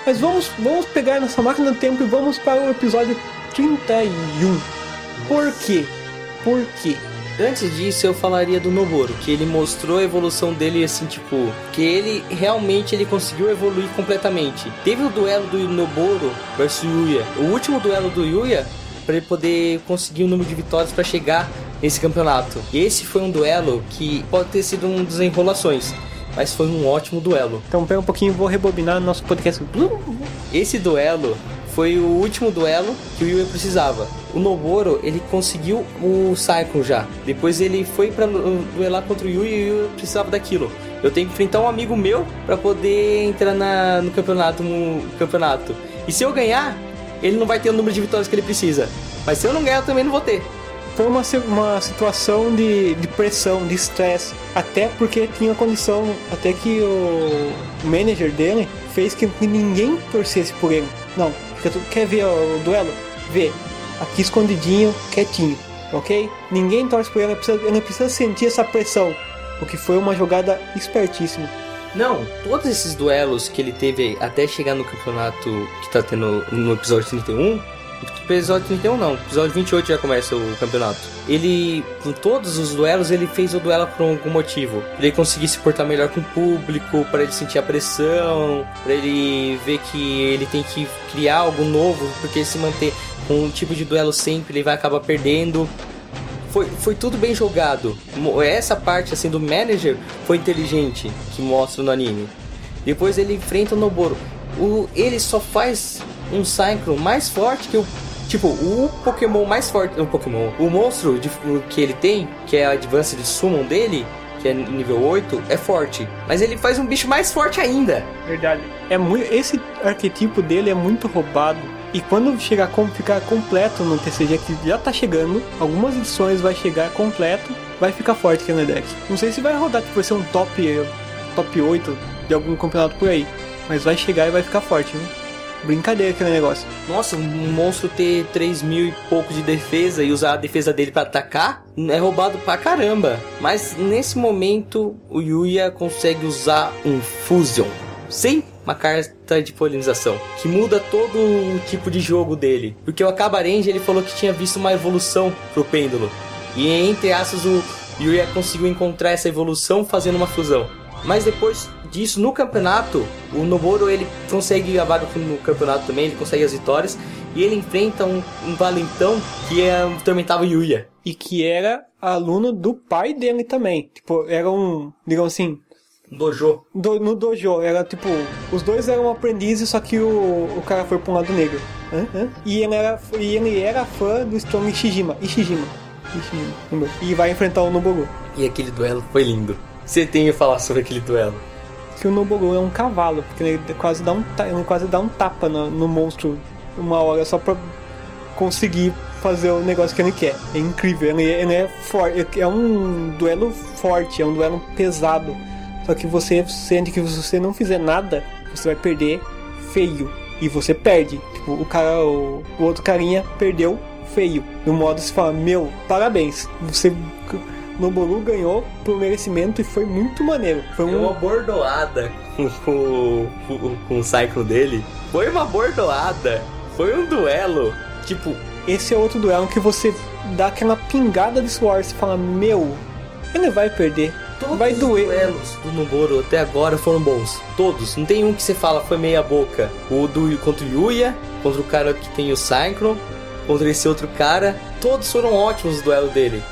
Mas vamos, vamos pegar nossa máquina do tempo e vamos para o episódio trinta e um. Por quê? Por quê? Antes disso, eu falaria do Noboro, que ele mostrou a evolução dele, assim, tipo... Que ele, realmente, ele conseguiu evoluir completamente. Teve o duelo do Noboro versus Yuya. O último duelo do Yuya, para ele poder conseguir um número de vitórias para chegar nesse campeonato. E esse foi um duelo que pode ter sido um das enrolações, mas foi um ótimo duelo. Então, pega um pouquinho e vou rebobinar no nosso podcast. Esse duelo foi o último duelo que o Yuya precisava. O Noboro, ele conseguiu o Cyclone já. Depois ele foi pra duelar contra o Yuya e o Yuya precisava daquilo. Eu tenho que enfrentar um amigo meu pra poder entrar na, no campeonato, no campeonato. E se eu ganhar, ele não vai ter o número de vitórias que ele precisa. Mas se eu não ganhar, eu também não vou ter. Foi uma, uma situação de, de pressão, de estresse. Até porque tinha condição, até que o manager dele fez que ninguém torcesse por ele. Não, quer ver o duelo? Vê. Aqui escondidinho, quietinho, ok? Ninguém torce por ele, ele precisa, ele precisa sentir essa pressão. O que foi uma jogada espertíssima. Não, todos esses duelos que ele teve até chegar no campeonato que tá tendo no episódio trinta e um... Episódio trinta e um não, episódio vinte e oito já começa o campeonato. Ele, com todos os duelos, ele fez o duelo por algum motivo. Pra ele conseguir se portar melhor com o público, pra ele sentir a pressão, pra ele ver que ele tem que criar algo novo, porque se manter com um tipo de duelo sempre, ele vai acabar perdendo. Foi, foi tudo bem jogado. Essa parte assim do manager foi inteligente, que mostra no anime. Depois ele enfrenta o Noboro. O, ele só faz um Cyclone mais forte que o... Tipo, o Pokémon mais forte... O Pokémon... O monstro de, que ele tem, que é a Advanced Summon dele, que é nível oito, é forte. Mas ele faz um bicho mais forte ainda. Verdade. É muito, esse arquetipo dele é muito roubado. E quando chegar a ficar completo no T C G, que já tá chegando, algumas edições vai chegar completo, vai ficar forte aqui no deck. Não sei se vai rodar, tipo, vai ser um top, top oito de algum campeonato por aí. Mas vai chegar e vai ficar forte, viu? Brincadeira aquele negócio. Nossa, um monstro ter três mil e pouco de defesa e usar a defesa dele pra atacar é roubado pra caramba. Mas nesse momento o Yuya consegue usar um Fusion sem uma carta de polinização, que muda todo o tipo de jogo dele. Porque o Akabarange, ele falou que tinha visto uma evolução pro pêndulo. E entre aspas o Yuya conseguiu encontrar essa evolução fazendo uma fusão. Mas depois disso, no campeonato, o Noboro, ele consegue a vaga no campeonato também, ele consegue as vitórias, e ele enfrenta um, um valentão que é, atormentava o Yuya. E que era aluno do pai dele também. Tipo, era um, digamos assim... Dojo. Do, no dojo, era tipo... Os dois eram aprendizes, só que o, o cara foi pra um lado negro. Hã? Hã? E, ele era, e ele era fã do Strong Ishijima. Ishijima. Ishijima. E vai enfrentar o Noboro. E aquele duelo foi lindo. Você tem a falar sobre aquele duelo? Que o Noboro é um cavalo, porque ele quase dá um, ele quase dá um tapa no, no monstro uma hora só pra conseguir fazer o negócio que ele quer. É incrível, ele, ele é forte, é um duelo forte, é um duelo pesado. Só que você sente que se você não fizer nada, você vai perder feio. E você perde. Tipo, o cara, o, o outro carinha perdeu feio. No modo se fala, meu, parabéns. Você... Noboro ganhou por merecimento e foi muito maneiro. Foi um... uma bordoada com, com, com, com o Cyclone dele. Foi uma bordoada. Foi um duelo. Tipo, esse é outro duelo que você dá aquela pingada de suor. Você fala, meu, ele vai perder. Todos vai doer. Os duelos do Noboro até agora foram bons. Todos. Não tem um que você fala foi meia boca. O do contra o Yuya, contra o cara que tem o Cyclone, contra esse outro cara. Todos foram ótimos os duelos dele.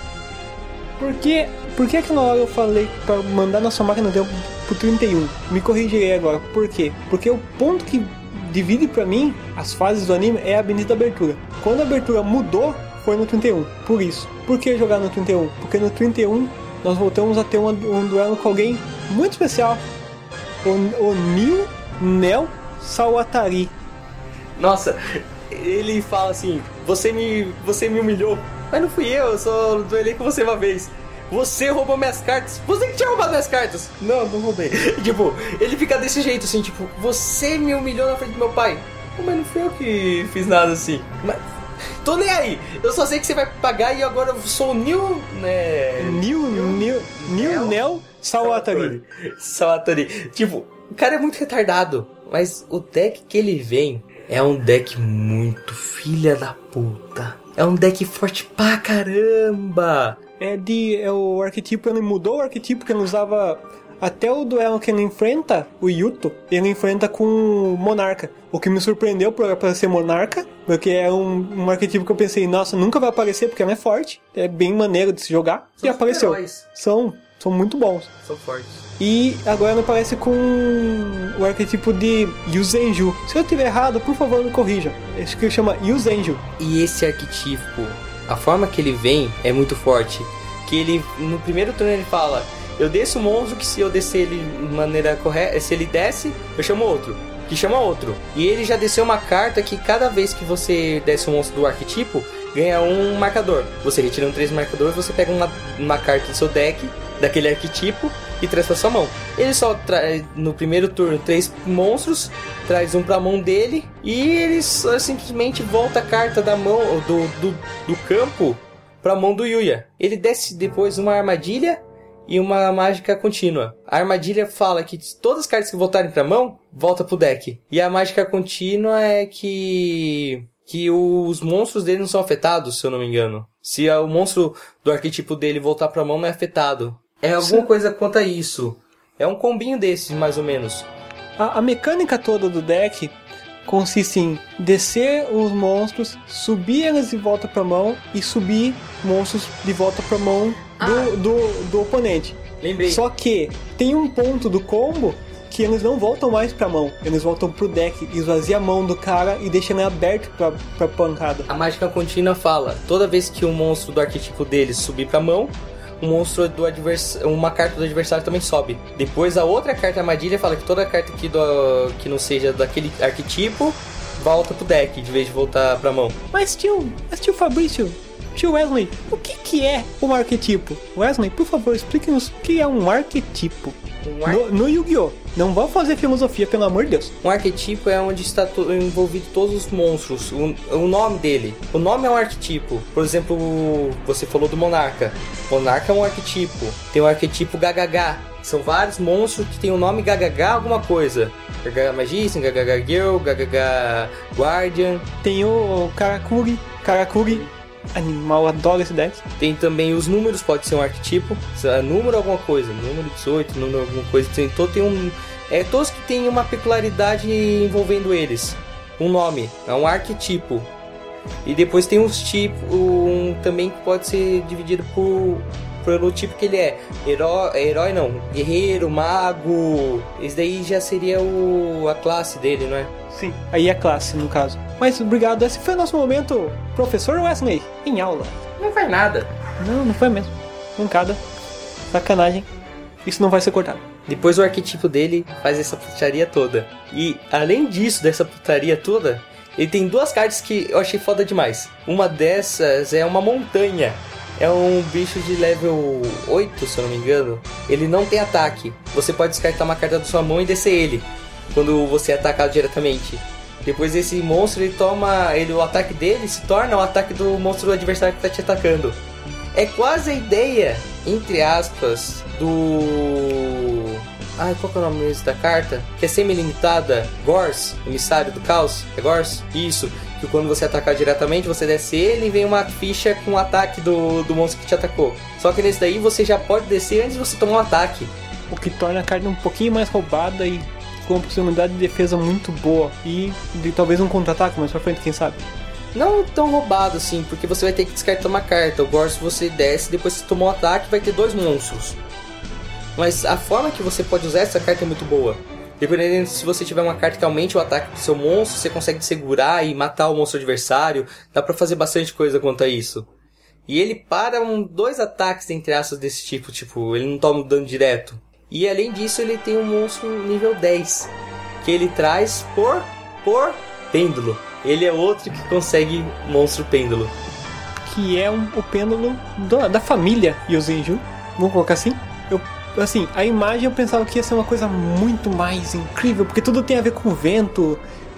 Por que, por que aquela hora eu falei pra mandar nossa máquina deu pro trinta e um? Me corrigirei agora. Por quê? Porque o ponto que divide pra mim as fases do anime é a Avenida Abertura. Quando a abertura mudou, foi no trinta e um. Por isso. Por que jogar no trinta e um? Porque no trinta e um nós voltamos a ter uma, um duelo com alguém muito especial. O, o Nil Nel Sawatari. Nossa, ele fala assim, você me, você me humilhou. Mas não fui eu, eu só duelei com você uma vez. Você roubou minhas cartas. Você que tinha roubado minhas cartas. Não, não roubei. Tipo, ele fica desse jeito assim, tipo, você me humilhou na frente do meu pai. Mas não fui eu que fiz nada assim. Mas tô nem aí. Eu só sei que você vai pagar e agora eu sou o Nil... Né... Nil... Nil... Nil... Nel Sawatari. Sawatari. Tipo, o cara é muito retardado. Mas o deck que ele vem é um deck muito filha da puta. É um deck forte pra caramba. É de... É o arquetipo, ele mudou o arquetipo que ele usava... Até o duelo que ele enfrenta, o Yuto, ele enfrenta com o Monarca. O que me surpreendeu por aparecer Monarca, porque é um, um arquetipo que eu pensei, nossa, nunca vai aparecer porque ela é forte. É bem maneiro de se jogar. São e apareceu. Heróis. São, são muito bons. São fortes. E agora ele aparece com o arquetipo de Yuzenju. Se eu tiver errado, por favor, me corrija. Acho que ele chama Yuzenju. E esse arquetipo, a forma que ele vem é muito forte. Que ele, no primeiro turno ele fala... Eu desço o monstro que se eu descer ele de maneira correta, se ele desce, eu chamo outro, que chama outro. E ele já desceu uma carta que cada vez que você desce um monstro do arquetipo, ganha um marcador. Você retira um três marcadores, você pega uma, uma carta do seu deck, daquele arquetipo, e traz pra sua mão. Ele só traz, no primeiro turno, três monstros, traz um pra mão dele, e ele só simplesmente volta a carta da mão, do, do, do campo, pra mão do Yuya. Ele desce depois uma armadilha, e uma mágica contínua. A armadilha fala que todas as cartas que voltarem pra mão, volta pro deck. E a mágica contínua é que... que os monstros dele não são afetados, se eu não me engano. Se o monstro do arquetipo dele voltar pra mão, não é afetado. É alguma Sim. coisa quanto a isso. É um combinho desses, mais ou menos. A, a mecânica toda do deck consiste em descer os monstros, subir eles de volta pra mão e subir monstros de volta pra mão do, ah. do, do oponente. Lembrei. Só que tem um ponto do combo que eles não voltam mais pra mão. Eles voltam pro deck, esvazia a mão do cara e deixa ele aberto pra, pra pancada. A mágica contínua fala, toda vez que um monstro do arquetipo dele subir pra mão, um monstro do adversário, uma carta do adversário também sobe. Depois a outra carta armadilha fala que toda carta que, do, que não seja daquele arquetipo volta pro deck, de vez de voltar pra mão. Mas tio, mas tio Fabrício, tio Wesley, o que que é um arquetipo? Wesley, por favor, explique-nos o que é um arquetipo. Um ar... No, no Yu-Gi-Oh! Não vão fazer filosofia, pelo amor de Deus. Um arquetipo é onde está to- envolvido todos os monstros. O, o nome dele. O nome é um arquetipo. Por exemplo, você falou do Monarca. Monarca é um arquetipo. Tem o arquetipo Gagagá. São vários monstros que tem o nome Gagagá alguma coisa. Gagagá Magician, Gagagá Girl, Gagagá Guardian. Tem o Karakuri. Karakuri. Animal, adoro esse deck. Tem também os números, pode ser um arquetipo. Número alguma coisa, número dezoito, número alguma coisa. Tem, todo, tem um, é, todos que tem uma peculiaridade envolvendo eles. Um nome, é um arquetipo. E depois tem uns tipos um, também que pode ser dividido por, pelo tipo que ele é. Herói, herói não, guerreiro, mago. Esse daí já seria o, a classe dele, não é? Sim, aí é classe no caso. Mas obrigado, esse foi o nosso momento, professor Wesley, em aula. Não foi nada. Não, não foi mesmo. Mancada. Sacanagem. Isso não vai ser cortado. Depois o arquetipo dele faz essa putaria toda. E além disso, dessa putaria toda, ele tem duas cartas que eu achei foda demais. Uma dessas é uma montanha. É um bicho de level oito, se eu não me engano. Ele não tem ataque. Você pode descartar uma carta da sua mão e descer ele quando você é atacado diretamente. Depois esse monstro, ele toma... Ele, o ataque dele se torna o ataque do monstro do adversário que está te atacando. É quase a ideia, entre aspas, do... Ai, qual que é o nome mesmo da carta? Que é semi-limitada. Gorse, emissário do caos. É Gorse? Isso. Que quando você atacar diretamente, você desce ele e vem uma ficha com o ataque do, do monstro que te atacou. Só que nesse daí você já pode descer antes de você tomar um ataque. O que torna a carta um pouquinho mais roubada e com uma possibilidade de defesa muito boa. E de talvez um contra-ataque mais pra frente, quem sabe? Não tão roubado assim, porque você vai ter que descartar uma carta. O Gorse você desce, depois você tomar um ataque, vai ter dois monstros. Mas a forma que você pode usar essa carta é muito boa. Dependendo se você tiver uma carta que aumente o ataque do seu monstro, você consegue segurar e matar o monstro adversário. Dá pra fazer bastante coisa quanto a isso. E ele para um, dois ataques entre aspas desse tipo, tipo, ele não toma dano direto. E além disso ele tem um monstro nível dez, que ele traz por, por pêndulo. Ele é outro que consegue monstro pêndulo. Que é um, o pêndulo do, da família Yuzenju. Vamos colocar assim? Eu, assim, a imagem eu pensava que ia ser uma coisa muito mais incrível, porque tudo tem a ver com vento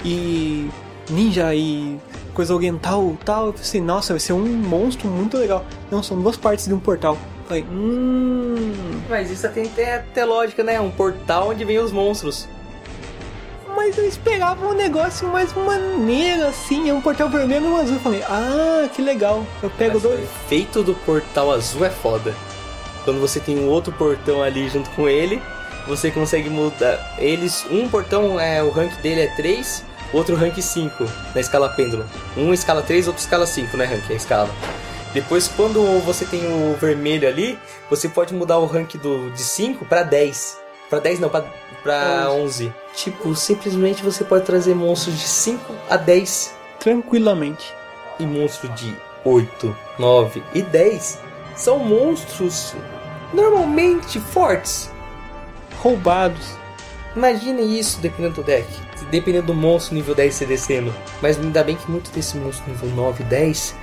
e ninja e coisa oriental e tal. Eu pensei, nossa, vai ser um monstro muito legal. Não, são duas partes de um portal. Falei, hum... Mas isso tem até, até lógica, né? Um portal onde vem os monstros. mas eu esperava um negócio mais maneiro, assim. É um portal vermelho e um azul. Eu falei, ah, que legal. Eu pego Mas dois. O efeito do portal azul é foda. Quando você tem um outro portão ali junto com ele, você consegue mudar. Eles, um portão, é, o rank dele é três, outro rank cinco, na escala pêndulo. Um escala três, outro escala cinco, né, rank, a escala. Depois, quando você tem o vermelho ali, você pode mudar o rank do, de cinco pra dez. Pra dez não, pra, pra onze. Tipo, simplesmente você pode trazer monstros de cinco a dez. Tranquilamente. E monstro de oito, nove e dez são monstros normalmente fortes. Roubados. Imagine isso dependendo do deck. Dependendo do monstro nível dez você descendo. Mas ainda bem que muito desse monstro nível nove e dez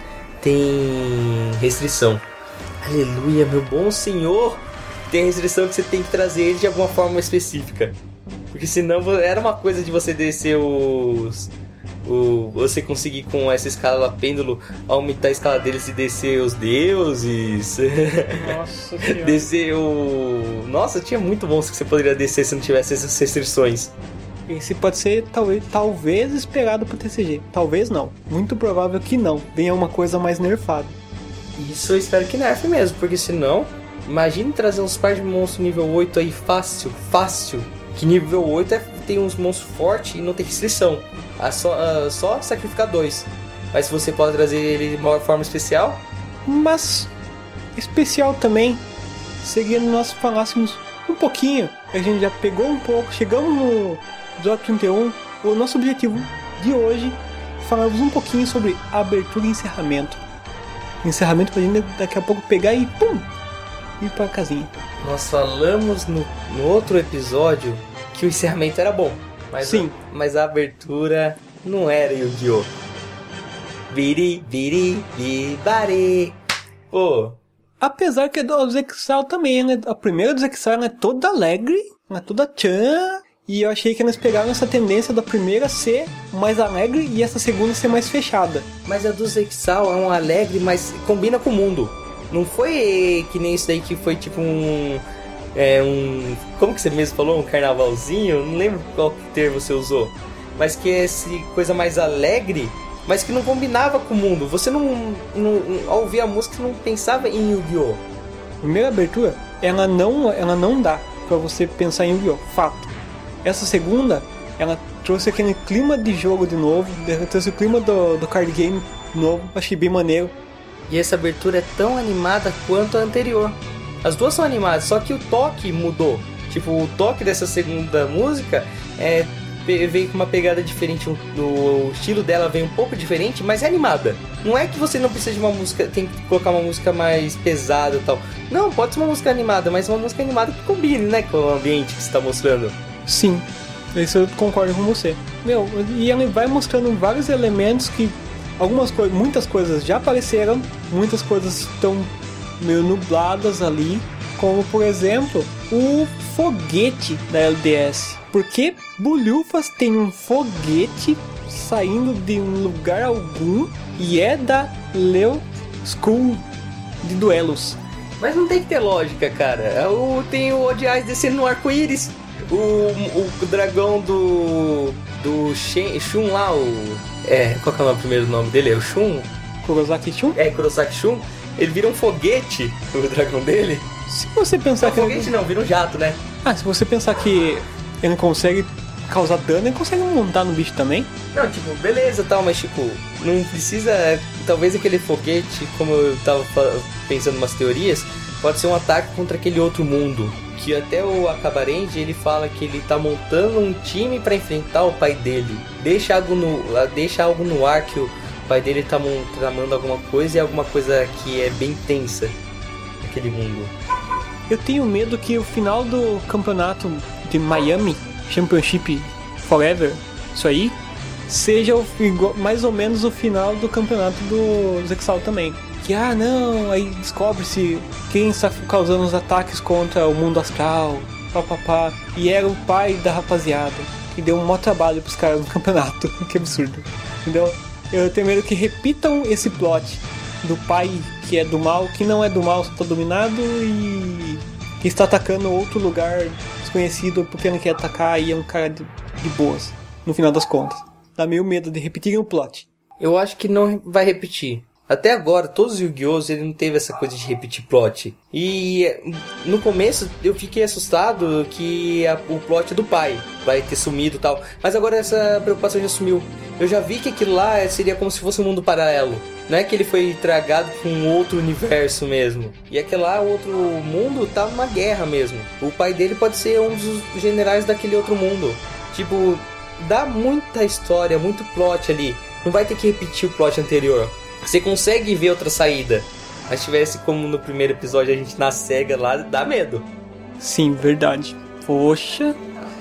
tem restrição. Aleluia, meu bom senhor. Tem restrição que você tem que trazer ele de alguma forma específica. Porque senão era uma coisa de você descer os... O, você conseguir com essa escala pêndulo aumentar a escala deles e descer os deuses. Nossa senhora. Descer o... Nossa, tinha muito monstro que você poderia descer se não tivesse essas restrições. Esse pode ser talvez, talvez esperado pro T C G. Talvez não. Muito provável que não. Venha uma coisa mais nerfada. Isso eu espero que nerfe mesmo, porque senão... Imagine trazer uns par de monstros nível oito aí fácil, fácil. Que nível oito é, tem uns monstros fortes e não tem restrição. É só, uh, só sacrificar dois. Mas se você pode trazer ele de uma forma especial... Mas especial também seria nós falássemos um pouquinho. A gente já pegou um pouco, chegamos no episódio trinta e um. O nosso objetivo de hoje é falarmos um pouquinho sobre abertura e encerramento. Encerramento pra gente daqui a pouco pegar e pum! Ir pra casinha. Nós falamos no, no outro episódio que o encerramento era bom. Mas Sim. A, mas a abertura não era Yu-Gi-Oh! Biri, biri, bibari. Pô. Apesar que a do Zexal também, né? A primeira do Zexal é toda alegre, é toda tchan. E eu achei que eles pegaram essa tendência da primeira ser mais alegre e essa segunda ser mais fechada. Mas a do Zexal é um alegre, mas combina com o mundo. Não foi que nem isso daí que foi tipo um... É um... Como que você mesmo falou? Um carnavalzinho? Não lembro qual termo você usou. Mas que é essa coisa mais alegre, mas que não combinava com o mundo. Você não... não ao ouvir a música, você não pensava em Yu-Gi-Oh! Primeira abertura, ela não, ela não dá pra você pensar em Yu-Gi-Oh! Fato. Essa segunda, ela trouxe aquele clima de jogo de novo, trouxe o clima do, do card game novo. Achei bem maneiro. E essa abertura é tão animada quanto a anterior. As duas são animadas, só que o toque mudou. Tipo, o toque dessa segunda música é, veio com uma pegada diferente. O estilo dela veio um pouco diferente, mas é animada. Não é que você não precisa de uma música, tem que colocar uma música mais pesada e tal. Não, pode ser uma música animada, mas uma música animada que combine, né, com o ambiente que você está mostrando. Sim, isso eu concordo com você. Meu, e ela vai mostrando vários elementos que... Algumas coisas, muitas coisas já apareceram, muitas coisas estão meio nubladas ali, como por exemplo o foguete da L D S. Porque Bulhufas tem um foguete saindo de um lugar algum e é da Leo School de duelos. Mas não tem que ter lógica, cara. O, tem o Odiais descendo no arco-íris. O, o, o dragão do. do Shen, Shun lá, o. É, qual que é o primeiro nome dele? É o Shun? Kurosaki Shun? É, Kurosaki Shun. Ele vira um foguete, o dragão dele. Se você pensar não, que. Foguete não, vira um jato, né? Ah, se você pensar que ele consegue causar dano, ele consegue montar no bicho também. Não, tipo, beleza tal, mas tipo, não precisa. Talvez aquele foguete, como eu tava pensando em umas teorias, pode ser um ataque contra aquele outro mundo. Que até o Acabarende, ele fala que ele tá montando um time pra enfrentar o pai dele. Deixa algo no, deixa algo no ar que o pai dele tá tramando alguma coisa e alguma coisa que é bem tensa naquele mundo. Eu tenho medo que o final do campeonato de Miami, Championship Forever, isso aí, seja o, mais ou menos o final do campeonato do Zexal também. Que, ah não, aí descobre-se quem está causando os ataques contra o mundo astral, papapá. E era o pai da rapaziada, que deu um maior trabalho pros caras no campeonato. Que absurdo, entendeu? Eu tenho medo que repitam esse plot do pai que é do mal, que não é do mal, só está dominado e que está atacando outro lugar desconhecido porque não quer atacar e é um cara de, de boas. no final das contas. Dá meio medo de repetirem o plot. Eu acho que não vai repetir. Até agora, todos os Yu-Gi-Ohs, ele não teve essa coisa de repetir plot. E no começo eu fiquei assustado que a, o plot do pai vai ter sumido e tal. Mas agora essa preocupação já sumiu. Eu já vi que aquilo lá seria como se fosse um mundo paralelo. Não é que ele foi tragado com um outro universo mesmo. E aquele lá, outro mundo, tá uma guerra mesmo. O pai dele pode ser um dos generais daquele outro mundo. Tipo, dá muita história, muito plot ali. Não vai ter que repetir o plot anterior. Você consegue ver outra saída. Mas tivesse como no primeiro episódio a gente na cega lá, dá medo. Sim, verdade. Poxa.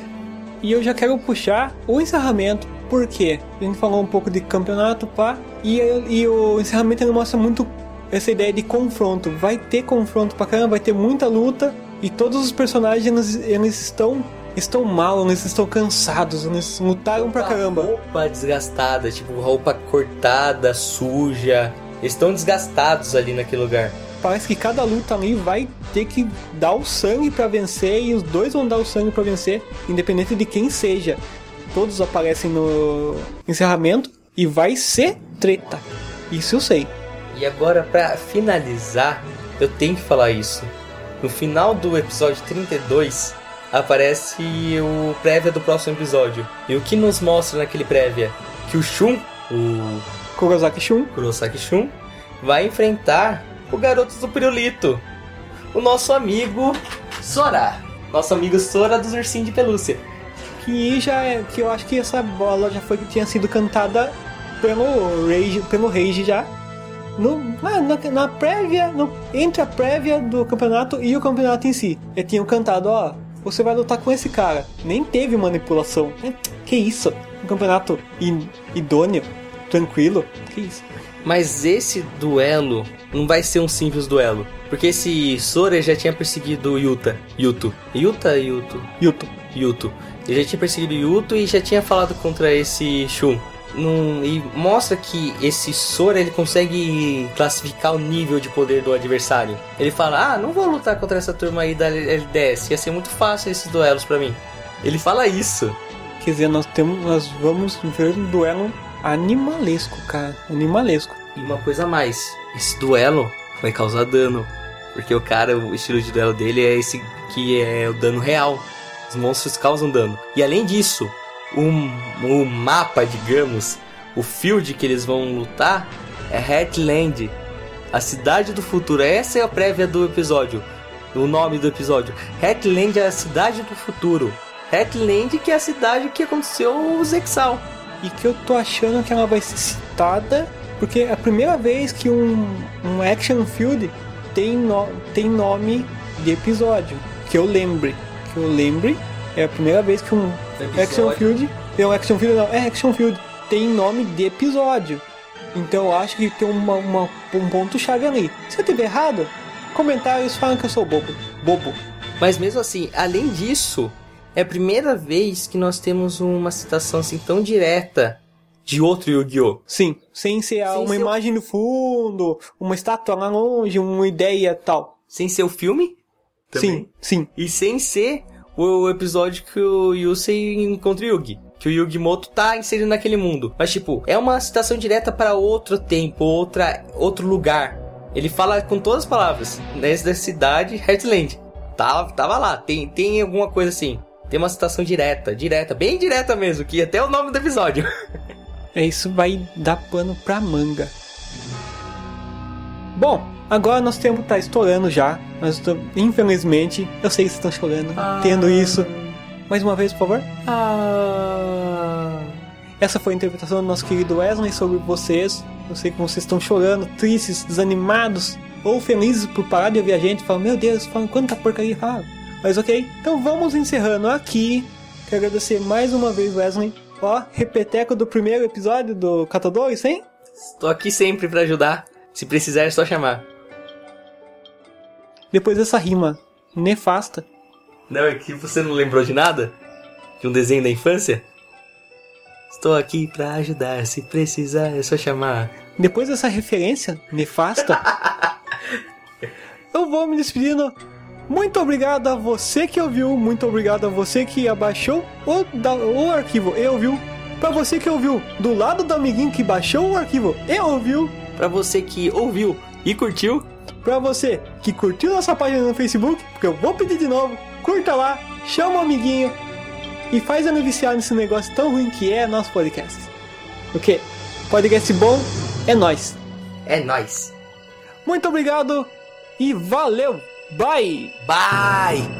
E eu já quero puxar o encerramento. Por quê? A gente falou um pouco de campeonato, pá. E, e o encerramento ele mostra muito essa ideia de confronto. Vai ter confronto pra caramba, vai ter muita luta. E todos os personagens, eles, eles estão... estão mal, eles estão cansados, eles lutaram pra caramba. Roupa desgastada, tipo roupa cortada, suja. Eles estão desgastados ali naquele lugar. Parece que cada luta ali vai ter que dar o sangue pra vencer, e os dois vão dar o sangue pra vencer, independente de quem seja. Todos aparecem no encerramento e vai ser treta. Isso eu sei. E agora, pra finalizar, eu tenho que falar isso. No final do episódio trinta e dois... aparece o prévia do próximo episódio. E o que nos mostra naquele prévia? Que o Shun, o Kurosaki Shun, Kurosaki Shun, vai enfrentar o garoto do pirulito, o nosso amigo Sora. Nosso amigo Sora dos ursinhos de pelúcia. Que já é, que eu acho que essa bola já foi que tinha sido cantada pelo Rage, pelo Rage já. No, na, na prévia, no, entre a prévia do campeonato e o campeonato em si. Eles tinham cantado, ó, você vai lutar com esse cara. Nem teve manipulação. Que isso? Um campeonato idôneo, tranquilo. Que isso? Mas esse duelo não vai ser um simples duelo. Porque esse Sora já tinha perseguido o Yuta. Yuto. Yuta? Yuto? Yuto. Yuto. Ele já tinha perseguido o Yuto e já tinha falado contra esse Shun. Num, e mostra que esse Sora ele consegue classificar o nível de poder do adversário. Ele fala, ah, não vou lutar contra essa turma aí da L D S, ia ser muito fácil esses duelos pra mim. Ele fala isso. Quer dizer, nós temos, nós vamos ver um duelo animalesco, cara, animalesco. E uma coisa a mais, esse duelo vai causar dano, porque o cara, o estilo de duelo dele é esse que é o dano real. Os monstros causam dano. E além disso, o um, um mapa, digamos, o field que eles vão lutar é Heartland, a cidade do futuro. Essa é a prévia do episódio, o nome do episódio. Heartland é a cidade do futuro. Heartland que é a cidade que aconteceu o Zexal. E que eu tô achando que ela vai ser citada, porque é a primeira vez que um, um action field tem, no, tem nome de episódio. Que eu lembre. Que eu lembre. É a primeira vez que um episódio. Action Field, é um Action Field, não, é Action Field, tem nome de episódio. Então eu acho que tem uma, uma, um ponto-chave ali. Se eu tiver errado, comentários falam que eu sou bobo. Bobo. Mas mesmo assim, além disso, é a primeira vez que nós temos uma citação assim tão direta de outro Yu-Gi-Oh! Sim, sem ser sem uma ser imagem o... no fundo, uma estátua lá longe, uma ideia tal. Sem ser o filme? Também. Sim, sim. E sem ser o episódio que o Yusei encontra o Yugi, que o Yugimoto tá inserido naquele mundo. Mas tipo, é uma citação direta para outro tempo, outra, outro lugar. Ele fala com todas as palavras, nessa cidade, Heartland. Tava, tava lá, tem, tem alguma coisa assim. Tem uma citação direta, direta, bem direta mesmo, que até o nome do episódio. É, isso vai dar pano pra manga. Bom, agora nosso tempo tá estourando já. Mas tô, infelizmente, eu sei que vocês estão chorando, ah. Entendo isso. Mais uma vez, por favor. Ah. Essa foi a interpretação do nosso querido Wesley sobre vocês. Eu sei que vocês estão chorando, tristes, desanimados, ou felizes por parar de ouvir a gente. Falam, meu Deus, falam quanta porcaria fala. Mas ok, então vamos encerrando aqui. Quero agradecer mais uma vez, Wesley. Ó, repeteco do primeiro episódio do Catadores, hein? Estou aqui sempre pra ajudar. Se precisar é só chamar. Depois dessa rima nefasta. Não, é que você não lembrou de nada? De um desenho da infância? Estou aqui pra ajudar, se precisar é só chamar. Depois dessa referência nefasta, eu vou me despedindo. Muito obrigado a você que ouviu, muito obrigado a você que abaixou o, da, o arquivo e ouviu. Pra você que ouviu do lado do amiguinho que baixou o arquivo e ouviu. Pra você que ouviu e curtiu. Pra você que curtiu nossa página no Facebook, porque eu vou pedir de novo, curta lá, chama o amiguinho e faz ele viciar nesse negócio tão ruim que é nosso podcast. O quê? Podcast bom é nóis. É nóis. Muito obrigado e valeu. Bye. Bye.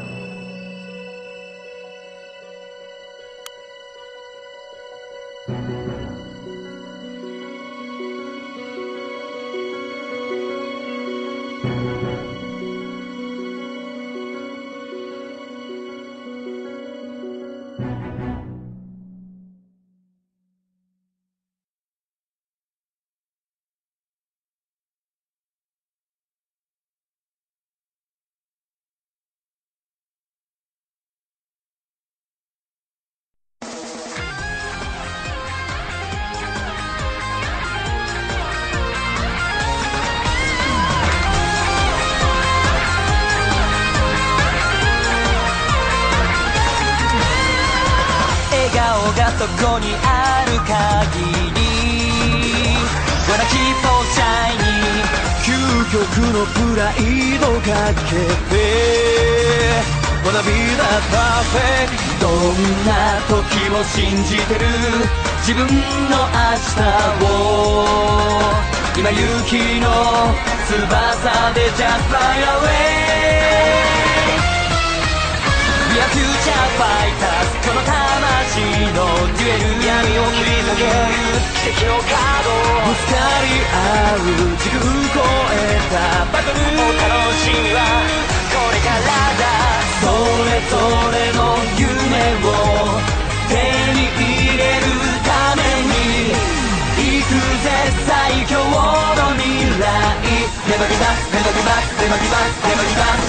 そこにある限り Wanna keep on shining 究極のプライドかけて Wanna be the perfect どんな時も信じてる自分の明日を今勇気の翼で Just fly away We are future fighters この魂のデュエル闇を切り裂ける奇跡のカードぶつかり合う時空超えたバトルお楽しみはこれからだそれぞれの夢を手に入れるために行くぜ最強の未来 Never give up, never give up, never give up, never give up